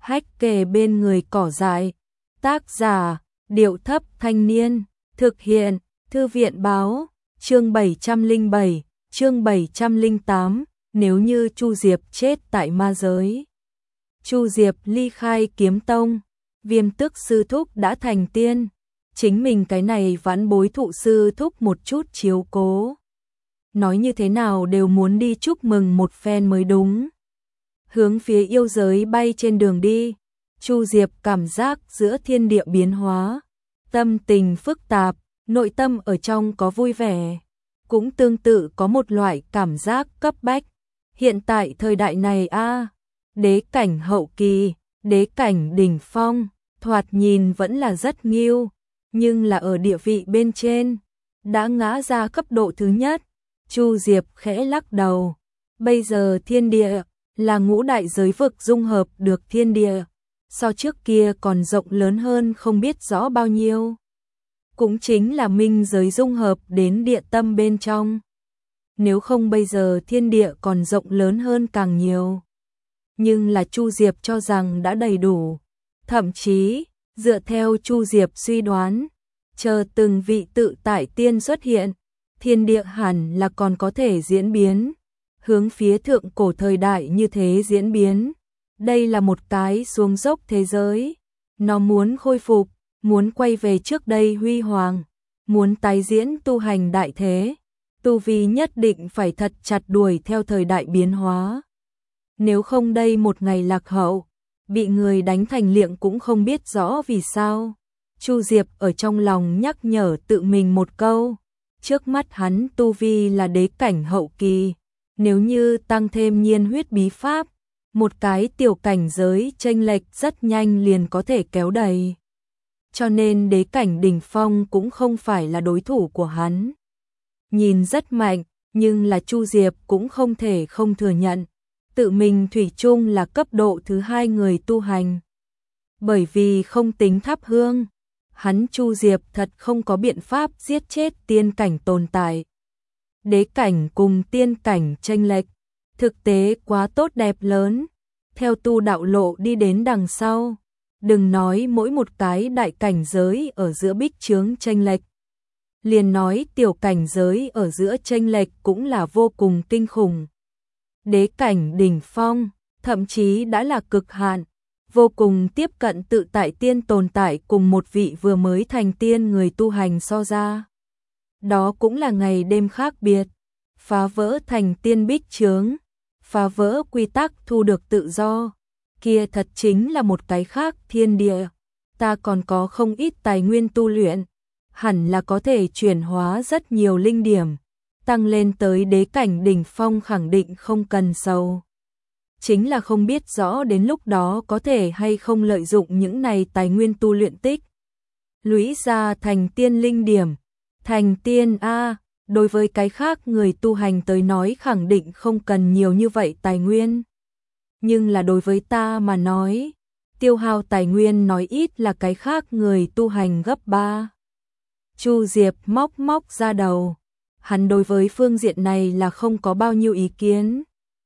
hách kề bên người cỏ dại. Tác giả, Điệu Thấp Thanh Niên. Thực hiện, Thư viện Báo. Chương 707, chương 708. Nếu như Chu Diệp chết tại ma giới. Chu Diệp ly khai kiếm tông. Viêm Tước sư thúc đã thành tiên. Chính mình cái này vãn bối thụ sư thúc một chút chiếu cố. Nói như thế nào đều muốn đi chúc mừng một phen mới đúng. Hướng phía yêu giới bay trên đường đi, Chu Diệp cảm giác giữa thiên địa biến hóa, tâm tình phức tạp, nội tâm ở trong có vui vẻ, cũng tương tự có một loại cảm giác cấp bách. Hiện tại thời đại này đế cảnh hậu kỳ, đế cảnh đỉnh phong, thoạt nhìn vẫn là rất nghiêu, nhưng là ở địa vị bên trên, đã ngã ra cấp độ thứ nhất. Chu Diệp khẽ lắc đầu, bây giờ thiên địa là ngũ đại giới vực dung hợp được thiên địa, so trước kia còn rộng lớn hơn không biết rõ bao nhiêu. Cũng chính là minh giới dung hợp đến địa tâm bên trong. Nếu không bây giờ thiên địa còn rộng lớn hơn càng nhiều. Nhưng là Chu Diệp cho rằng đã đầy đủ. Thậm chí, dựa theo Chu Diệp suy đoán, chờ từng vị tự tại tiên xuất hiện, thiên địa hẳn là còn có thể diễn biến, hướng phía thượng cổ thời đại như thế diễn biến. Đây là một cái xuống dốc thế giới, nó muốn khôi phục, muốn quay về trước đây huy hoàng, muốn tái diễn tu hành đại thế, tu vi nhất định phải thật chặt đuổi theo thời đại biến hóa. Nếu không đây một ngày lạc hậu, bị người đánh thành liệng cũng không biết rõ vì sao. Chu Diệp ở trong lòng nhắc nhở tự mình một câu, trước mắt hắn tu vi là đế cảnh hậu kỳ, nếu như tăng thêm nhiên huyết bí pháp, một cái tiểu cảnh giới chênh lệch rất nhanh liền có thể kéo đầy. Cho nên đế cảnh đỉnh phong cũng không phải là đối thủ của hắn. Nhìn rất mạnh, nhưng là Chu Diệp cũng không thể không thừa nhận, tự mình thủy chung là cấp độ thứ hai người tu hành. Bởi vì không tính thắp hương, hắn Chu Diệp thật không có biện pháp giết chết tiên cảnh tồn tại. Đế cảnh cùng tiên cảnh chênh lệch, thực tế quá tốt đẹp lớn. Theo tu đạo lộ đi đến đằng sau, đừng nói mỗi một cái đại cảnh giới ở giữa bích chướng chênh lệch, liền nói tiểu cảnh giới ở giữa chênh lệch cũng là vô cùng kinh khủng. Đế cảnh đỉnh phong, thậm chí đã là cực hạn, vô cùng tiếp cận tự tại tiên tồn tại cùng một vị vừa mới thành tiên người tu hành so ra. Đó cũng là ngày đêm khác biệt, phá vỡ thành tiên bích chướng, phá vỡ quy tắc thu được tự do, kia thật chính là một cái khác thiên địa. Ta còn có không ít tài nguyên tu luyện, hẳn là có thể chuyển hóa rất nhiều linh điểm, tăng lên tới đế cảnh đỉnh phong khẳng định không cần sầu. Chính là không biết rõ đến lúc đó có thể hay không lợi dụng những này tài nguyên tu luyện tích lũy ra thành tiên linh điểm. Thành tiên đối với cái khác người tu hành tới nói khẳng định không cần nhiều như vậy tài nguyên. Nhưng là đối với ta mà nói, tiêu hao tài nguyên nói ít là cái khác người tu hành gấp 3. Chu Diệp móc ra đầu, hắn đối với phương diện này là không có bao nhiêu ý kiến.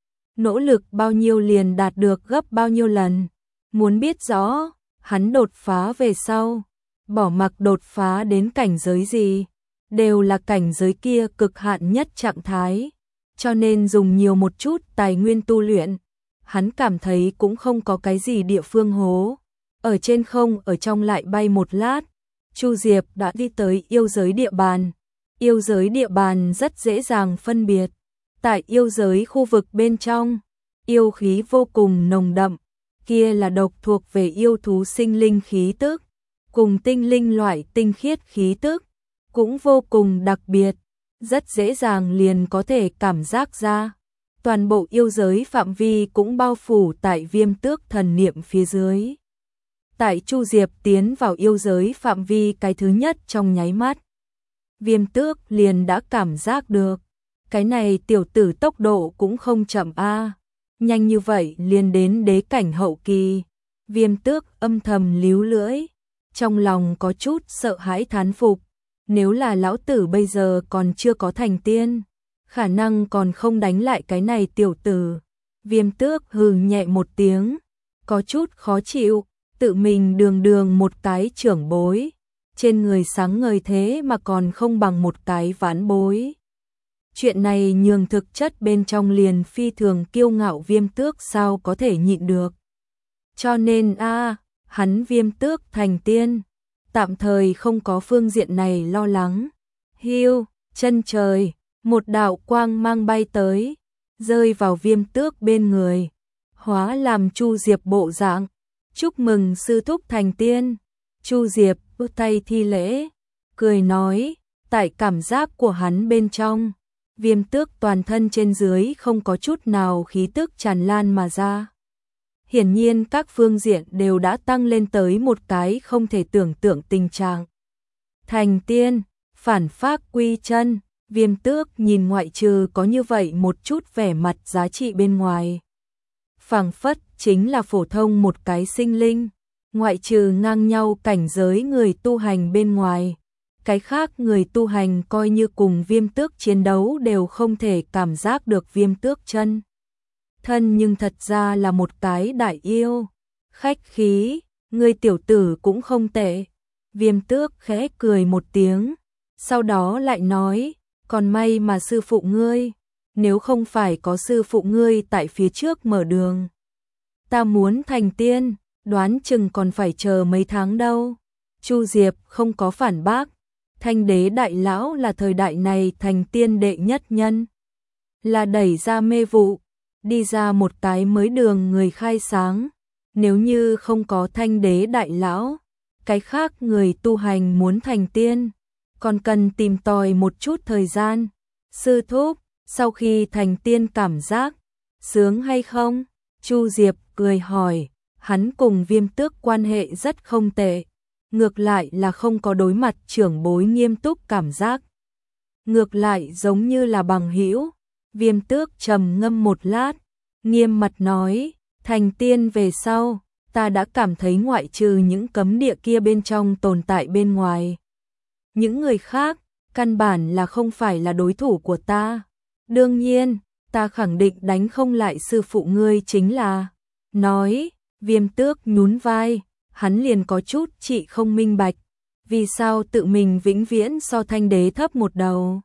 Nỗ lực bao nhiêu liền đạt được gấp bao nhiêu lần. Muốn biết rõ, hắn đột phá về sau, bỏ mặc đột phá đến cảnh giới gì, đều là cảnh giới kia cực hạn nhất trạng thái. Cho nên dùng nhiều một chút tài nguyên tu luyện, hắn cảm thấy cũng không có cái gì địa phương hố. Ở trên không ở trong lại bay một lát, Chu Diệp đã đi tới yêu giới địa bàn. Yêu giới địa bàn rất dễ dàng phân biệt. Tại yêu giới khu vực bên trong, yêu khí vô cùng nồng đậm, kia là độc thuộc về yêu thú sinh linh khí tức, cùng tinh linh loại tinh khiết khí tức, cũng vô cùng đặc biệt, rất dễ dàng liền có thể cảm giác ra. Toàn bộ yêu giới phạm vi cũng bao phủ tại Viêm Tước thần niệm phía dưới. Tại Chu Diệp tiến vào yêu giới phạm vi cái thứ nhất trong nháy mắt, Viêm Tước liền đã cảm giác được, cái này tiểu tử tốc độ cũng không chậm nhanh như vậy liền đến đế cảnh hậu kỳ. Viêm Tước âm thầm líu lưỡi, trong lòng có chút sợ hãi thán phục, nếu là lão tử bây giờ còn chưa có thành tiên, khả năng còn không đánh lại cái này tiểu tử. Viêm Tước hừ nhẹ một tiếng, có chút khó chịu, tự mình đường đường một cái trưởng bối, trên người sáng ngời thế mà còn không bằng một cái vãn bối. Chuyện này nhường thực chất bên trong liền phi thường kiêu ngạo Viêm Tước sao có thể nhịn được. Cho nên hắn Viêm Tước thành tiên, tạm thời không có phương diện này lo lắng. Hiu, chân trời, một đạo quang mang bay tới, rơi vào Viêm Tước bên người, hóa làm Chu Diệp bộ dạng. Chúc mừng sư thúc thành tiên. Chu Diệp bước tay thi lễ, cười nói, tại cảm giác của hắn bên trong, Viêm Tước toàn thân trên dưới không có chút nào khí tức tràn lan mà ra. Hiển nhiên các phương diện đều đã tăng lên tới một cái không thể tưởng tượng tình trạng. Thành tiên, phản phác quy chân, Viêm Tước nhìn ngoại trừ có như vậy một chút vẻ mặt giá trị bên ngoài. Phảng phất chính là phổ thông một cái sinh linh, ngoại trừ ngang nhau cảnh giới người tu hành bên ngoài. Cái khác người tu hành coi như cùng Viêm Tước chiến đấu đều không thể cảm giác được Viêm Tước chân thân, nhưng thật ra là một cái đại yêu. Khách khí, người tiểu tử cũng không tệ. Viêm Tước khẽ cười một tiếng, sau đó lại nói, còn may mà sư phụ ngươi, nếu không phải có sư phụ ngươi tại phía trước mở đường, ta muốn thành tiên, đoán chừng còn phải chờ mấy tháng đâu. Chu Diệp không có phản bác. Thanh đế đại lão là thời đại này thành tiên đệ nhất nhân, là đẩy ra mê vụ, đi ra một cái mới đường người khai sáng. Nếu như không có thanh đế đại lão, cái khác người tu hành muốn thành tiên, còn cần tìm tòi một chút thời gian. Sư thúc, sau khi thành tiên cảm giác sướng hay không? Chu Diệp cười hỏi, hắn cùng Viêm Tước quan hệ rất không tệ. Ngược lại là không có đối mặt trưởng bối nghiêm túc cảm giác. Ngược lại giống như là bằng hữu. Viêm Tước trầm ngâm một lát, nghiêm mặt nói, thành tiên về sau, ta đã cảm thấy ngoại trừ những cấm địa kia bên trong tồn tại bên ngoài, những người khác, căn bản là không phải là đối thủ của ta. Đương nhiên, ta khẳng định đánh không lại sư phụ ngươi chính là. Nói, Viêm Tước nhún vai. Hắn liền có chút chị không minh bạch, vì sao tự mình vĩnh viễn so thanh đế thấp một đầu.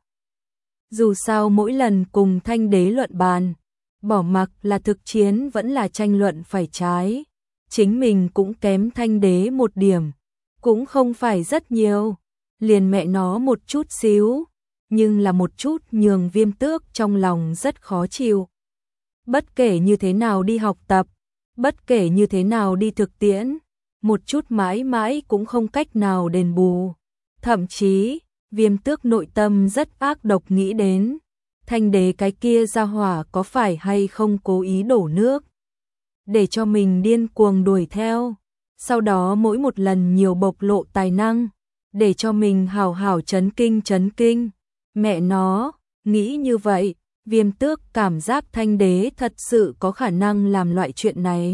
Dù sao mỗi lần cùng thanh đế luận bàn, bỏ mặc là thực chiến vẫn là tranh luận phải trái, chính mình cũng kém thanh đế một điểm, cũng không phải rất nhiều, liền mẹ nó một chút xíu, nhưng là một chút nhường Viêm Tước trong lòng rất khó chịu. Bất kể như thế nào đi học tập, bất kể như thế nào đi thực tiễn, một chút mãi mãi cũng không cách nào đền bù. Thậm chí, Viêm Tước nội tâm rất ác độc nghĩ đến, thanh đế cái kia ra hỏa có phải hay không cố ý đổ nước, để cho mình điên cuồng đuổi theo, sau đó mỗi một lần nhiều bộc lộ tài năng, để cho mình hào hào chấn kinh. Mẹ nó, nghĩ như vậy, Viêm Tước cảm giác thanh đế thật sự có khả năng làm loại chuyện này.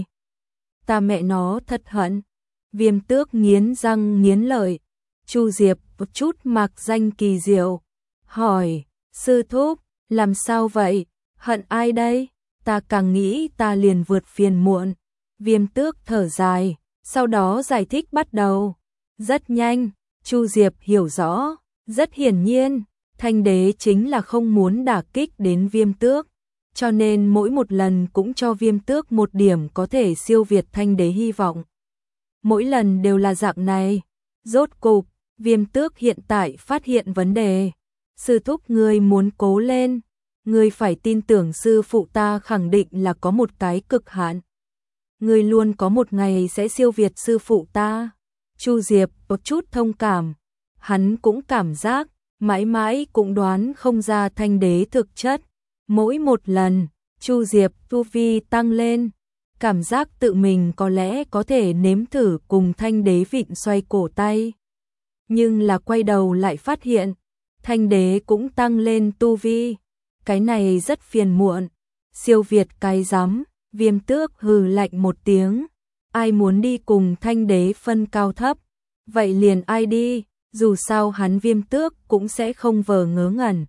Ta mẹ nó thật hận. Viêm Tước nghiến răng nghiến lợi. Chu Diệp một chút mặc danh kỳ diệu, hỏi, sư thúc, làm sao vậy? Hận ai đây? Ta càng nghĩ ta liền vượt phiền muộn. Viêm Tước thở dài, sau đó giải thích bắt đầu. Rất nhanh, Chu Diệp hiểu rõ, rất hiển nhiên, thanh đế chính là không muốn đả kích đến Viêm Tước, cho nên mỗi một lần cũng cho Viêm Tước một điểm có thể siêu việt thanh đế hy vọng. Mỗi lần đều là dạng này. Rốt cục, Viêm Tước hiện tại phát hiện vấn đề. Sư thúc ngươi muốn cố lên, ngươi phải tin tưởng sư phụ ta khẳng định là có một cái cực hạn. Ngươi luôn có một ngày sẽ siêu việt sư phụ ta. Chu Diệp có chút thông cảm, hắn cũng cảm giác, mãi mãi cũng đoán không ra thanh đế thực chất. Mỗi một lần, Chu Diệp tu vi tăng lên, cảm giác tự mình có lẽ có thể nếm thử cùng thanh đế vịn xoay cổ tay. Nhưng là quay đầu lại phát hiện, thanh đế cũng tăng lên tu vi. Cái này rất phiền muộn, siêu việt cái rắm. Viêm Tước hừ lạnh một tiếng, ai muốn đi cùng thanh đế phân cao thấp, vậy liền ai đi, dù sao hắn Viêm Tước cũng sẽ không vờ ngớ ngẩn.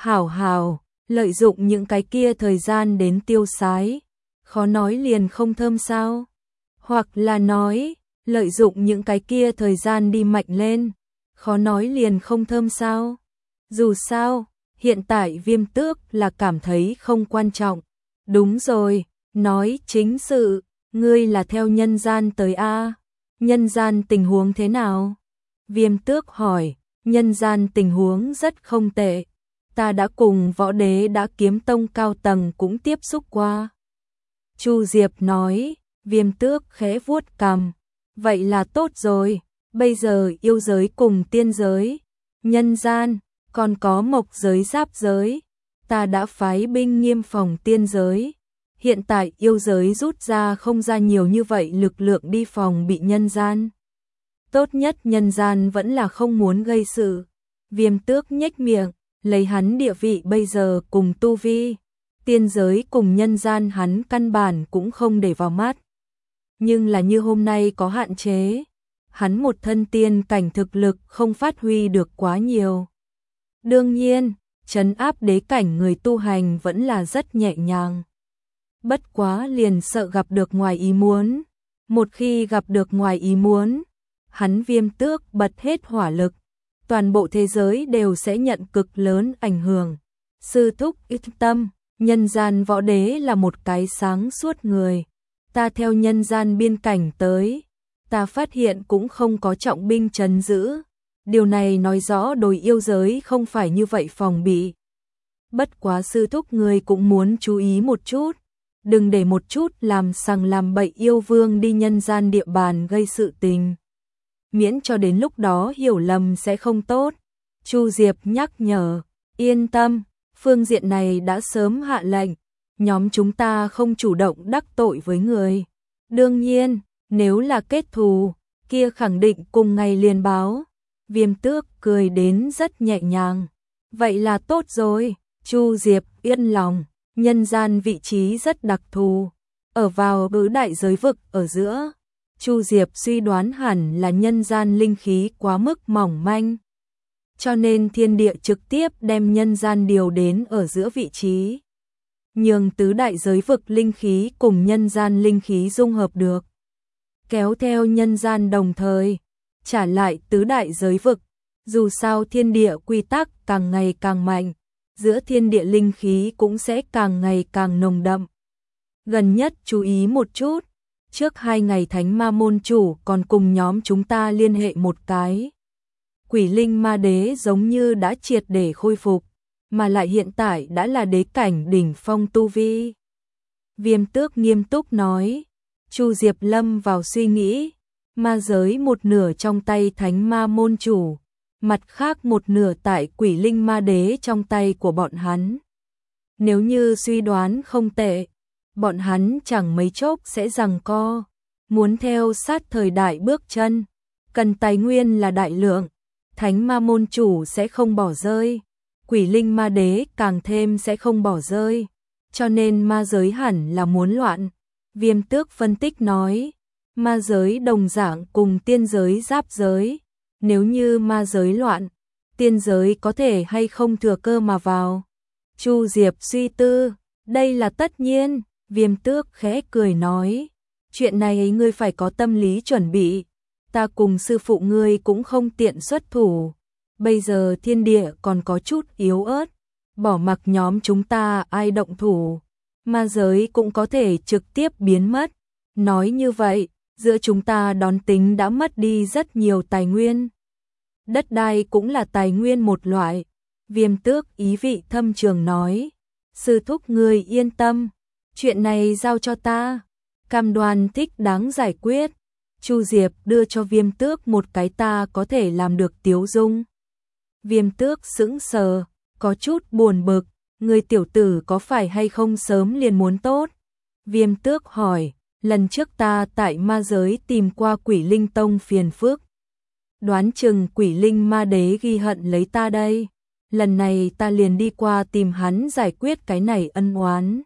Hảo, lợi dụng những cái kia thời gian đến tiêu sái, khó nói liền không thơm sao. Hoặc là nói, lợi dụng những cái kia thời gian đi mạnh lên, khó nói liền không thơm sao. Dù sao, hiện tại Viêm Tước là cảm thấy không quan trọng. Đúng rồi, nói chính sự, ngươi là theo nhân gian tới a? Nhân gian tình huống thế nào? Viêm Tước hỏi, nhân gian tình huống rất không tệ. Ta đã cùng Võ Đế đã Kiếm Tông cao tầng cũng tiếp xúc qua. Chu Diệp nói, Viêm Tước khẽ vuốt cằm. Vậy là tốt rồi, bây giờ yêu giới cùng tiên giới, nhân gian, còn có mộc giới giáp giới. Ta đã phái binh nghiêm phòng tiên giới. Hiện tại yêu giới rút ra không ra nhiều như vậy lực lượng đi phòng bị nhân gian. Tốt nhất nhân gian vẫn là không muốn gây sự. Viêm Tước nhếch miệng, lấy hắn địa vị bây giờ cùng tu vi. Tiên giới cùng nhân gian hắn căn bản cũng không để vào mắt. Nhưng là như hôm nay có hạn chế. Hắn một thân tiên cảnh thực lực không phát huy được quá nhiều. Đương nhiên, trấn áp đế cảnh người tu hành vẫn là rất nhẹ nhàng. Bất quá liền sợ gặp được ngoài ý muốn. Một khi gặp được ngoài ý muốn, hắn Viêm Tước bật hết hỏa lực. Toàn bộ thế giới đều sẽ nhận cực lớn ảnh hưởng. Sư thúc ít tâm, nhân gian Võ Đế là một cái sáng suốt người. Ta theo nhân gian biên cảnh tới, ta phát hiện cũng không có trọng binh trấn giữ. Điều này nói rõ đối yêu giới không phải như vậy phòng bị. Bất quá sư thúc người cũng muốn chú ý một chút. Đừng để một chút làm sằng làm bậy yêu vương đi nhân gian địa bàn gây sự tình. Miễn cho đến lúc đó hiểu lầm sẽ không tốt. Chu Diệp nhắc nhở, yên tâm, phương diện này đã sớm hạ lệnh. Nhóm chúng ta không chủ động đắc tội với người. Đương nhiên, nếu là kết thù, kia khẳng định cùng ngày liền báo. Viêm Tước cười đến rất nhẹ nhàng. Vậy là tốt rồi, Chu Diệp yên lòng. Nhân gian vị trí rất đặc thù, ở vào bứ đại giới vực ở giữa. Chu Diệp suy đoán hẳn là nhân gian linh khí quá mức mỏng manh. Cho nên thiên địa trực tiếp đem nhân gian điều đến ở giữa vị trí. Nhường tứ đại giới vực linh khí cùng nhân gian linh khí dung hợp được. Kéo theo nhân gian đồng thời, trả lại tứ đại giới vực. Dù sao thiên địa quy tắc càng ngày càng mạnh, giữa thiên địa linh khí cũng sẽ càng ngày càng nồng đậm. Gần nhất chú ý một chút, trước 2 ngày Thánh Ma môn chủ còn cùng nhóm chúng ta liên hệ một cái. Quỷ linh ma đế giống như đã triệt để khôi phục, mà lại hiện tại đã là đế cảnh đỉnh phong tu vi. Viêm Tước nghiêm túc nói. Chu Diệp lâm vào suy nghĩ, ma giới một nửa trong tay Thánh Ma môn chủ, mặt khác một nửa tại quỷ linh ma đế trong tay của bọn hắn. Nếu như suy đoán không tệ, bọn hắn chẳng mấy chốc sẽ giằng co, muốn theo sát thời đại bước chân, cần tài nguyên là đại lượng, Thánh Ma môn chủ sẽ không bỏ rơi, quỷ linh ma đế càng thêm sẽ không bỏ rơi, cho nên ma giới hẳn là muốn loạn. Viêm Tước phân tích nói, ma giới đồng dạng cùng tiên giới giáp giới. Nếu như ma giới loạn, tiên giới có thể hay không thừa cơ mà vào. Chu Diệp suy tư, đây là tất nhiên. Viêm Tước khẽ cười nói, chuyện này ngươi phải có tâm lý chuẩn bị. Ta cùng sư phụ ngươi cũng không tiện xuất thủ. Bây giờ thiên địa còn có chút yếu ớt, bỏ mặc nhóm chúng ta ai động thủ, ma giới cũng có thể trực tiếp biến mất. Nói như vậy, giữa chúng ta đón tính đã mất đi rất nhiều tài nguyên. Đất đai cũng là tài nguyên một loại. Viêm Tước ý vị thâm trường nói, sư thúc ngươi yên tâm, chuyện này giao cho ta, cam đoan thích đáng giải quyết. Chu Diệp đưa cho Viêm Tước một cái ta có thể làm được tiếu dung. Viêm Tước sững sờ, có chút buồn bực, người tiểu tử có phải hay không sớm liền muốn tốt? Viêm Tước hỏi, lần trước ta tại ma giới tìm qua Quỷ Linh Tông phiền phức. Đoán chừng Quỷ Linh ma đế ghi hận lấy ta đây. Lần này ta liền đi qua tìm hắn giải quyết cái này ân oán.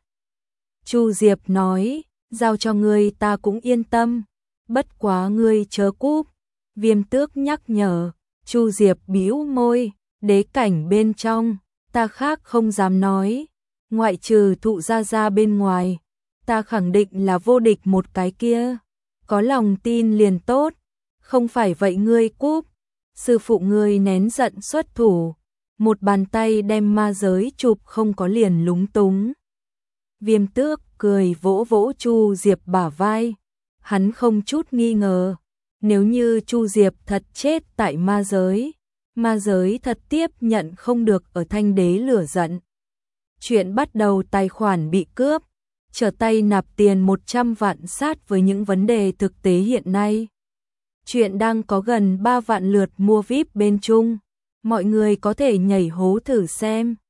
Chu Diệp nói, giao cho ngươi ta cũng yên tâm. Bất quá ngươi chớ cúp. Viêm Tước nhắc nhở. Chu Diệp bĩu môi, đế cảnh bên trong, ta khác không dám nói. Ngoại trừ Thụ Gia Gia bên ngoài, ta khẳng định là vô địch một cái kia. Có lòng tin liền tốt, không phải vậy ngươi cúp. Sư phụ ngươi nén giận xuất thủ, một bàn tay đem ma giới chụp không có liền lúng túng. Viêm Tước cười vỗ vỗ Chu Diệp bả vai, hắn không chút nghi ngờ, nếu như Chu Diệp thật chết tại ma giới thật tiếp nhận không được ở Thanh Đế lửa giận. Chuyện bắt đầu tài khoản bị cướp, trở tay nạp tiền 100 vạn sát với những vấn đề thực tế hiện nay. Chuyện đang có gần 3 vạn lượt mua VIP bên Trung, mọi người có thể nhảy hố thử xem.